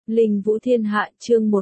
Linh Vũ Thiên Hạ chương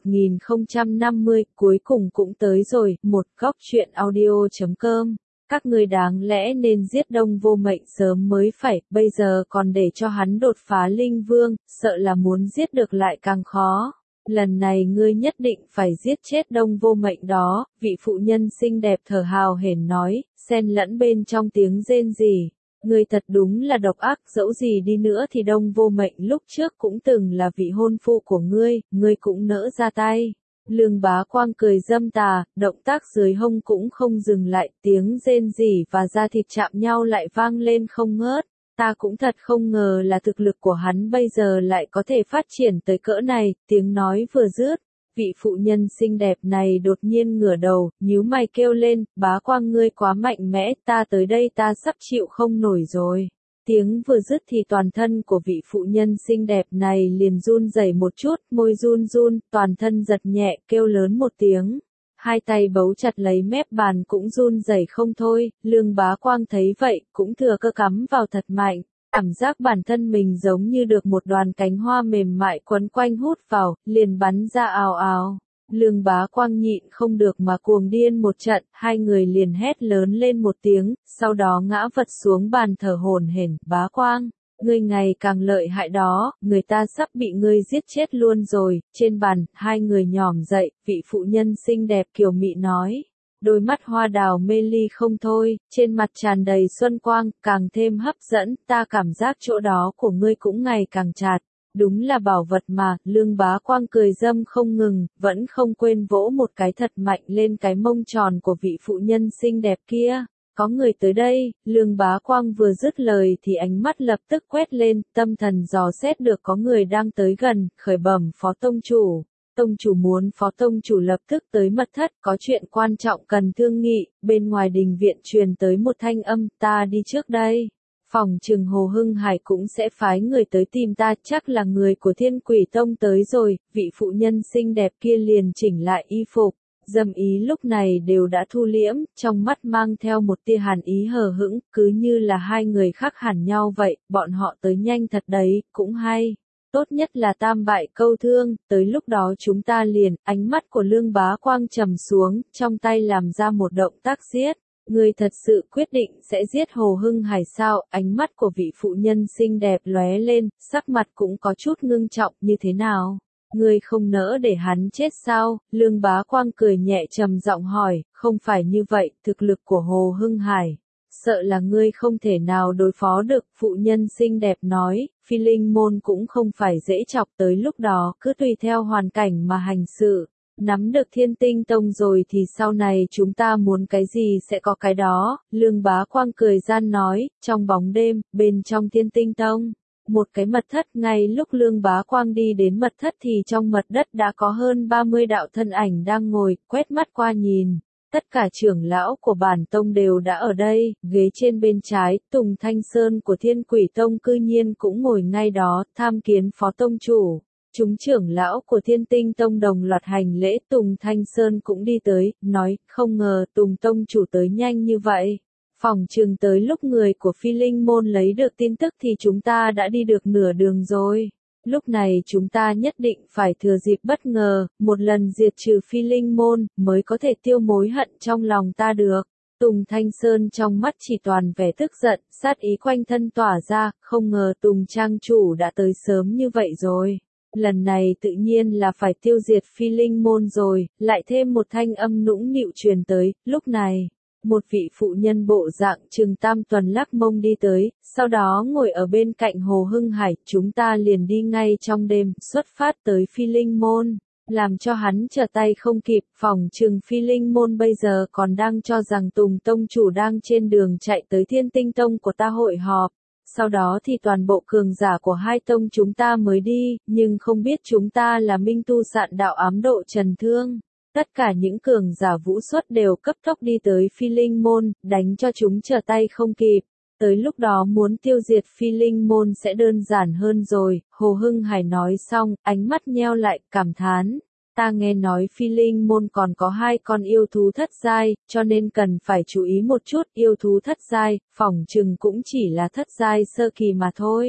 1050, cuối cùng cũng tới rồi, một góc truyện audio.com. Các ngươi đáng lẽ nên giết Đông Vô Mệnh sớm mới phải, bây giờ còn để cho hắn đột phá Linh Vương, sợ là muốn giết được lại càng khó. Lần này ngươi nhất định phải giết chết Đông Vô Mệnh đó, vị phụ nhân xinh đẹp thở hào hển nói, xen lẫn bên trong tiếng rên rỉ. Ngươi thật đúng là độc ác, dẫu gì đi nữa thì Đông Vô Mệnh lúc trước cũng từng là vị hôn phu của ngươi cũng nỡ ra tay. Lương Bá Quang cười dâm tà, động tác dưới hông cũng không dừng lại, tiếng rên rỉ và da thịt chạm nhau lại vang lên không ngớt. Ta cũng thật không ngờ là thực lực của hắn bây giờ lại có thể phát triển tới cỡ này, tiếng nói vừa dứt. Vị phụ nhân xinh đẹp này đột nhiên ngửa đầu, nhíu mày kêu lên, Bá Quang ngươi quá mạnh mẽ, ta tới đây ta sắp chịu không nổi rồi. Tiếng vừa dứt thì toàn thân của vị phụ nhân xinh đẹp này liền run rẩy một chút, môi run run, toàn thân giật nhẹ, kêu lớn một tiếng. Hai tay bấu chặt lấy mép bàn cũng run rẩy không thôi, Lương Bá Quang thấy vậy, cũng thừa cơ cắm vào thật mạnh. Cảm giác bản thân mình giống như được một đoàn cánh hoa mềm mại quấn quanh hút vào, liền bắn ra ào ào. Lương Bá Quang nhịn không được mà cuồng điên một trận, hai người liền hét lớn lên một tiếng, sau đó ngã vật xuống bàn thở hổn hển. Bá Quang, ngươi ngày càng lợi hại đó, người ta sắp bị ngươi giết chết luôn rồi. Trên bàn, hai người nhỏm dậy, vị phụ nhân xinh đẹp kiều mị nói. Đôi mắt hoa đào mê ly không thôi, trên mặt tràn đầy xuân quang, càng thêm hấp dẫn, ta cảm giác chỗ đó của ngươi cũng ngày càng chặt. Đúng là bảo vật mà, Lương Bá Quang cười dâm không ngừng, vẫn không quên vỗ một cái thật mạnh lên cái mông tròn của vị phụ nhân xinh đẹp kia. Có người tới đây, Lương Bá Quang vừa dứt lời thì ánh mắt lập tức quét lên, tâm thần dò xét được có người đang tới gần, khởi bẩm phó tông chủ. Tông chủ muốn phó tông chủ lập tức tới mật thất, có chuyện quan trọng cần thương nghị, bên ngoài đình viện truyền tới một thanh âm, ta đi trước đây. Phòng trừng Hồ Hưng Hải cũng sẽ phái người tới tìm ta, chắc là người của Thiên Quỷ Tông tới rồi, vị phụ nhân xinh đẹp kia liền chỉnh lại y phục. Dâm ý lúc này đều đã thu liễm, trong mắt mang theo một tia hàn ý hờ hững, cứ như là hai người khác hẳn nhau vậy, bọn họ tới nhanh thật đấy, cũng hay. Tốt nhất là tam bại câu thương, tới lúc đó chúng ta liền, ánh mắt của Lương Bá Quang trầm xuống, trong tay làm ra một động tác giết. Ngươi thật sự quyết định sẽ giết Hồ Hưng Hải sao? Ánh mắt của vị phụ nhân xinh đẹp lóe lên, sắc mặt cũng có chút ngưng trọng, như thế nào? Ngươi không nỡ để hắn chết sao? Lương Bá Quang cười nhẹ trầm giọng hỏi, không phải như vậy, thực lực của Hồ Hưng Hải. Sợ là ngươi không thể nào đối phó được, phụ nhân xinh đẹp nói, Phi Linh môn cũng không phải dễ chọc, tới lúc đó cứ tùy theo hoàn cảnh mà hành sự. Nắm được Thiên Tinh Tông rồi thì sau này chúng ta muốn cái gì sẽ có cái đó. Lương Bá Quang cười gian nói, trong bóng đêm, bên trong Thiên Tinh Tông. Một cái mật thất, ngay lúc Lương Bá Quang đi đến mật thất thì trong mật đất đã có hơn 30 đạo thân ảnh đang ngồi, quét mắt qua nhìn. Tất cả trưởng lão của bản tông đều đã ở đây, ghế trên bên trái, Tùng Thanh Sơn của Thiên Quỷ Tông cư nhiên cũng ngồi ngay đó, tham kiến phó tông chủ. Chúng trưởng lão của Thiên Tinh Tông đồng loạt hành lễ, Tùng Thanh Sơn cũng đi tới, nói, không ngờ Tùng Tông chủ tới nhanh như vậy. Phòng trường tới lúc người của Phi Linh môn lấy được tin tức thì chúng ta đã đi được nửa đường rồi. Lúc này chúng ta nhất định phải thừa dịp bất ngờ, một lần diệt trừ Phi Linh môn, mới có thể tiêu mối hận trong lòng ta được. Tùng Thanh Sơn trong mắt chỉ toàn vẻ tức giận, sát ý quanh thân tỏa ra, không ngờ Tùng Trang chủ đã tới sớm như vậy rồi. Lần này tự nhiên là phải tiêu diệt Phi Linh môn rồi, lại thêm một thanh âm nũng nịu truyền tới, lúc này. Một vị phụ nhân bộ dạng Trừng Tam Tuần lắc mông đi tới, sau đó ngồi ở bên cạnh Hồ Hưng Hải, chúng ta liền đi ngay trong đêm, xuất phát tới Phi Linh môn, làm cho hắn trở tay không kịp, phòng trừng Phi Linh môn bây giờ còn đang cho rằng Tùng Tông chủ đang trên đường chạy tới Thiên Tinh Tông của ta hội họp. Sau đó thì toàn bộ cường giả của hai tông chúng ta mới đi, nhưng không biết chúng ta là Minh Tu Sạn Đạo ám độ Trần Thương. Tất cả những cường giả vũ xuất đều cấp tốc đi tới Phi Linh môn, đánh cho chúng trở tay không kịp. Tới lúc đó muốn tiêu diệt Phi Linh môn sẽ đơn giản hơn rồi. Hồ Hưng Hải nói xong, ánh mắt nheo lại, cảm thán. Ta nghe nói Phi Linh môn còn có hai con yêu thú thất giai, cho nên cần phải chú ý một chút. Yêu thú thất giai, phỏng chừng cũng chỉ là thất giai sơ kỳ mà thôi.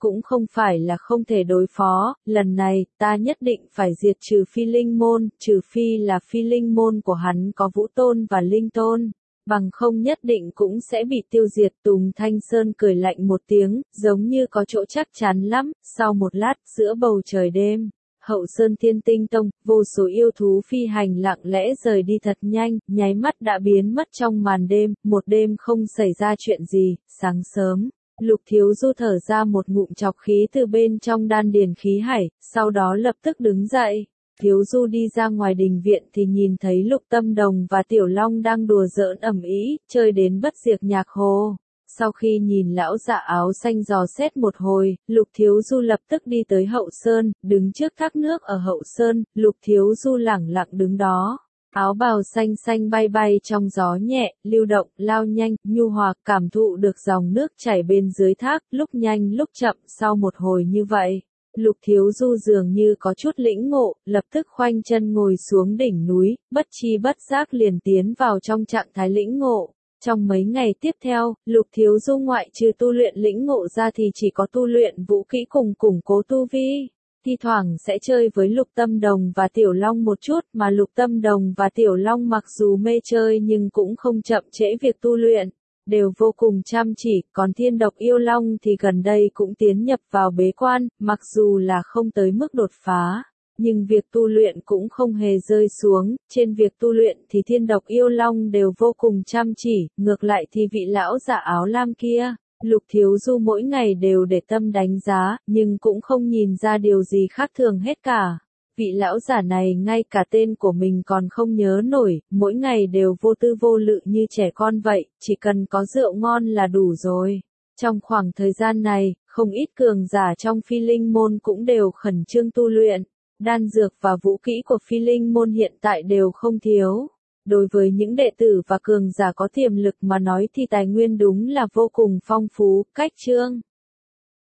cũng không phải là không thể đối phó, lần này, ta nhất định phải diệt trừ phi linh môn, trừ phi là phi linh môn của hắn có vũ tôn và linh tôn. Bằng không nhất định cũng sẽ bị tiêu diệt. Tùng Thanh Sơn cười lạnh một tiếng, giống như có chỗ chắc chắn lắm. Sau một lát, giữa bầu trời đêm, Hậu Sơn Thiên Tinh Tông, vô số yêu thú phi hành lặng lẽ rời đi thật nhanh, nháy mắt đã biến mất trong màn đêm. Một đêm không xảy ra chuyện gì. Sáng sớm, Lục Thiếu Du thở ra một ngụm trọc khí từ bên trong đan điền khí hải, sau đó lập tức đứng dậy. Thiếu Du đi ra ngoài đình viện thì nhìn thấy Lục Tâm Đồng và Tiểu Long đang đùa giỡn ầm ĩ, chơi đến bất diệt nhạc hồ. Sau khi nhìn lão già áo xanh dò xét một hồi, Lục Thiếu Du lập tức đi tới Hậu Sơn, đứng trước thác nước ở Hậu Sơn. Lục Thiếu Du lẳng lặng đứng đó. Áo bào xanh xanh bay bay trong gió nhẹ, lưu động, lao nhanh, nhu hòa, cảm thụ được dòng nước chảy bên dưới thác, lúc nhanh lúc chậm. Sau một hồi như vậy, Lục Thiếu Du dường như có chút lĩnh ngộ, lập tức khoanh chân ngồi xuống đỉnh núi, bất chi bất giác liền tiến vào trong trạng thái lĩnh ngộ. Trong mấy ngày tiếp theo, Lục Thiếu Du ngoại trừ tu luyện lĩnh ngộ ra thì chỉ có tu luyện vũ kỹ cùng củng cố tu vi. Thi thoảng sẽ chơi với Lục Tâm Đồng và Tiểu Long một chút, mà Lục Tâm Đồng và Tiểu Long mặc dù mê chơi nhưng cũng không chậm trễ việc tu luyện, đều vô cùng chăm chỉ. Còn Thiên Độc Yêu Long thì gần đây cũng tiến nhập vào bế quan, mặc dù là không tới mức đột phá, nhưng việc tu luyện cũng không hề rơi xuống. Trên việc tu luyện thì Thiên Độc Yêu Long đều vô cùng chăm chỉ, ngược lại thì vị lão già áo lam kia, Lục Thiếu Du mỗi ngày đều để tâm đánh giá, nhưng cũng không nhìn ra điều gì khác thường hết cả. Vị lão giả này ngay cả tên của mình còn không nhớ nổi, mỗi ngày đều vô tư vô lự như trẻ con vậy, chỉ cần có rượu ngon là đủ rồi. Trong khoảng thời gian này, không ít cường giả trong phi linh môn cũng đều khẩn trương tu luyện. Đan dược và vũ kỹ của phi linh môn hiện tại đều không thiếu. Đối với những đệ tử và cường giả có tiềm lực mà nói thì tài nguyên đúng là vô cùng phong phú. Cách chương